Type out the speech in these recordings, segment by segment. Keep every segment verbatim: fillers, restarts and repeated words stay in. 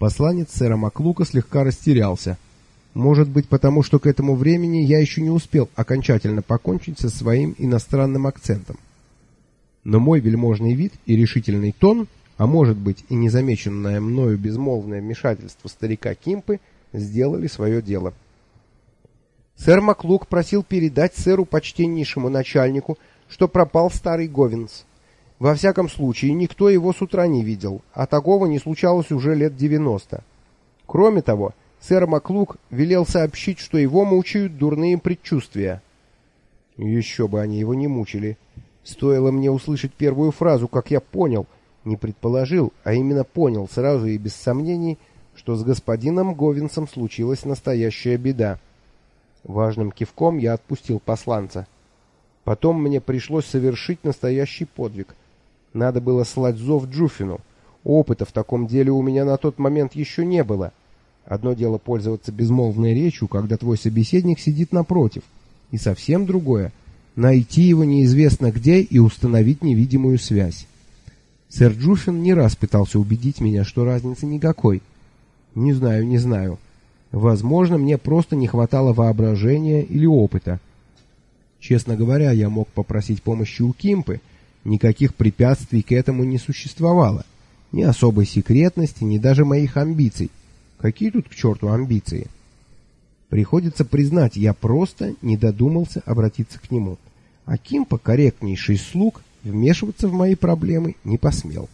Посланец сэра Маклука слегка растерялся. Может быть, потому что к этому времени я еще не успел окончательно покончить со своим иностранным акцентом. Но мой вельможный вид и решительный тон, а может быть и незамеченное мною безмолвное вмешательство старика Кимпы, сделали свое дело. Сэр Маклук просил передать сэру почтеннейшему начальнику, что пропал старый Говенс. Во всяком случае, никто его с утра не видел, а такого не случалось уже лет девяносто. Кроме того, сэр Маклук велел сообщить, что его мучают дурные предчувствия. Еще бы они его не мучили. Стоило мне услышать первую фразу, как я понял, не предположил, а именно понял сразу и без сомнений, что с господином Говенсом случилась настоящая беда. Важным кивком я отпустил посланца. Потом мне пришлось совершить настоящий подвиг. Надо было слать зов Джуфину. Опыта в таком деле у меня на тот момент еще не было. Одно дело пользоваться безмолвной речью, когда твой собеседник сидит напротив, и совсем другое — найти его неизвестно где и установить невидимую связь. Сэр Джуфин не раз пытался убедить меня, что разницы никакой. Не знаю, не знаю. Возможно, мне просто не хватало воображения или опыта. Честно говоря, я мог попросить помощи у Кимпы. Никаких препятствий к этому не существовало. Ни особой секретности, ни даже моих амбиций. Какие тут к черту амбиции? Приходится признать, я просто не додумался обратиться к нему. А Кимпа, корректнейший слуг, вмешиваться в мои проблемы не посмел.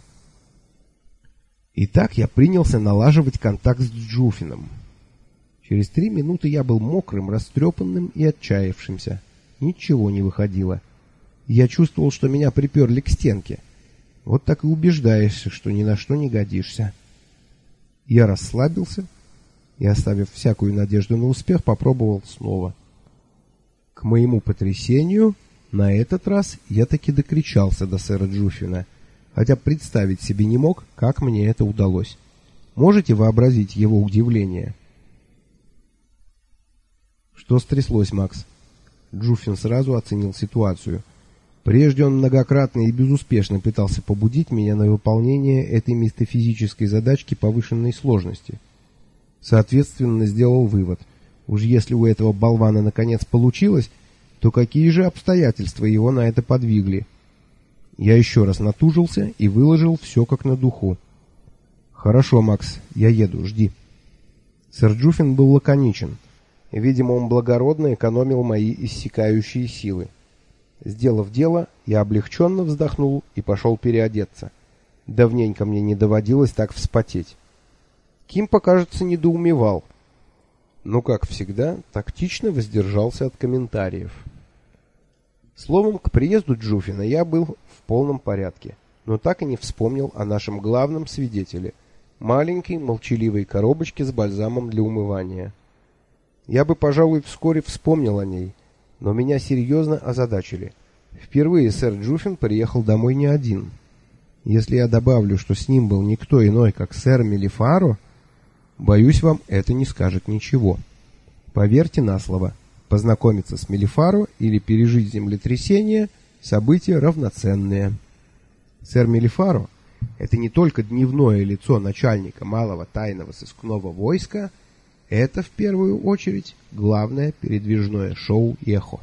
Итак, я принялся налаживать контакт с Джуфином. Через три минуты я был мокрым, растрепанным и отчаявшимся. Ничего не выходило. Я чувствовал, что меня приперли к стенке. Вот так и убеждаешься, что ни на что не годишься. Я расслабился и, оставив всякую надежду на успех, попробовал снова. К моему потрясению, на этот раз я таки докричался до сэра Джуфина, хотя представить себе не мог, как мне это удалось. Можете вообразить его удивление? Что стряслось, Макс? Джуфин сразу оценил ситуацию. Прежде он многократно и безуспешно пытался побудить меня на выполнение этой метафизической задачки повышенной сложности. Соответственно, сделал вывод. Уж если у этого болвана наконец получилось, то какие же обстоятельства его на это подвигли? Я еще раз натужился и выложил все как на духу. «Хорошо, Макс, я еду, жди». Сэр Джуфин был лаконичен. Видимо, он благородно экономил мои иссякающие силы. Сделав дело, я облегченно вздохнул и пошел переодеться. Давненько мне не доводилось так вспотеть. Кимпа, кажется, недоумевал. Но, как всегда, тактично воздержался от комментариев. Словом, к приезду Джуфина я был в полном порядке, но так и не вспомнил о нашем главном свидетеле — маленькой молчаливой коробочке с бальзамом для умывания. Я бы, пожалуй, вскоре вспомнил о ней, но меня серьезно озадачили. Впервые сэр Джуфин приехал домой не один. Если я добавлю, что с ним был никто иной, как сэр Мелифаро, боюсь, вам это не скажет ничего. Поверьте на слово, познакомиться с Мелифаро или пережить землетрясение — события равноценные. Сэр Мелифаро — это не только дневное лицо начальника малого тайного сыскного войска, это, в первую очередь, главное передвижное шоу «Эхо».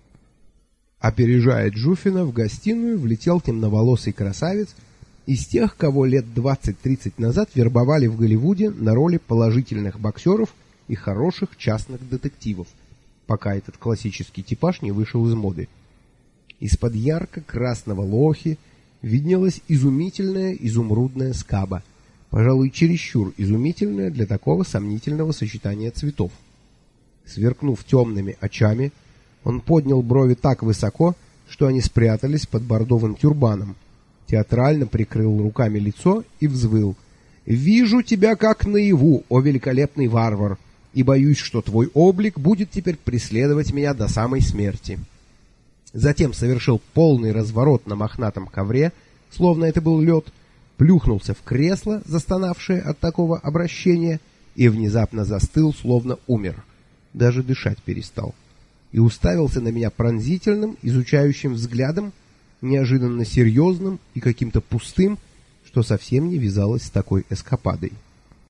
Опережая Джуфина, в гостиную влетел темноволосый красавец из тех, кого лет двадцать-тридцать назад вербовали в Голливуде на роли положительных боксеров и хороших частных детективов, пока этот классический типаж не вышел из моды. Из-под ярко-красного лохи виднелась изумительная изумрудная скаба, пожалуй, чересчур изумительная для такого сомнительного сочетания цветов. Сверкнув темными очами, он поднял брови так высоко, что они спрятались под бордовым тюрбаном, театрально прикрыл руками лицо и взвыл: «Вижу тебя как наяву, о великолепный варвар, и боюсь, что твой облик будет теперь преследовать меня до самой смерти». Затем совершил полный разворот на мохнатом ковре, словно это был лед, плюхнулся в кресло, застонавшее от такого обращения, и внезапно застыл, словно умер. Даже дышать перестал. И уставился на меня пронзительным, изучающим взглядом, неожиданно серьезным и каким-то пустым, что совсем не вязалось с такой эскападой.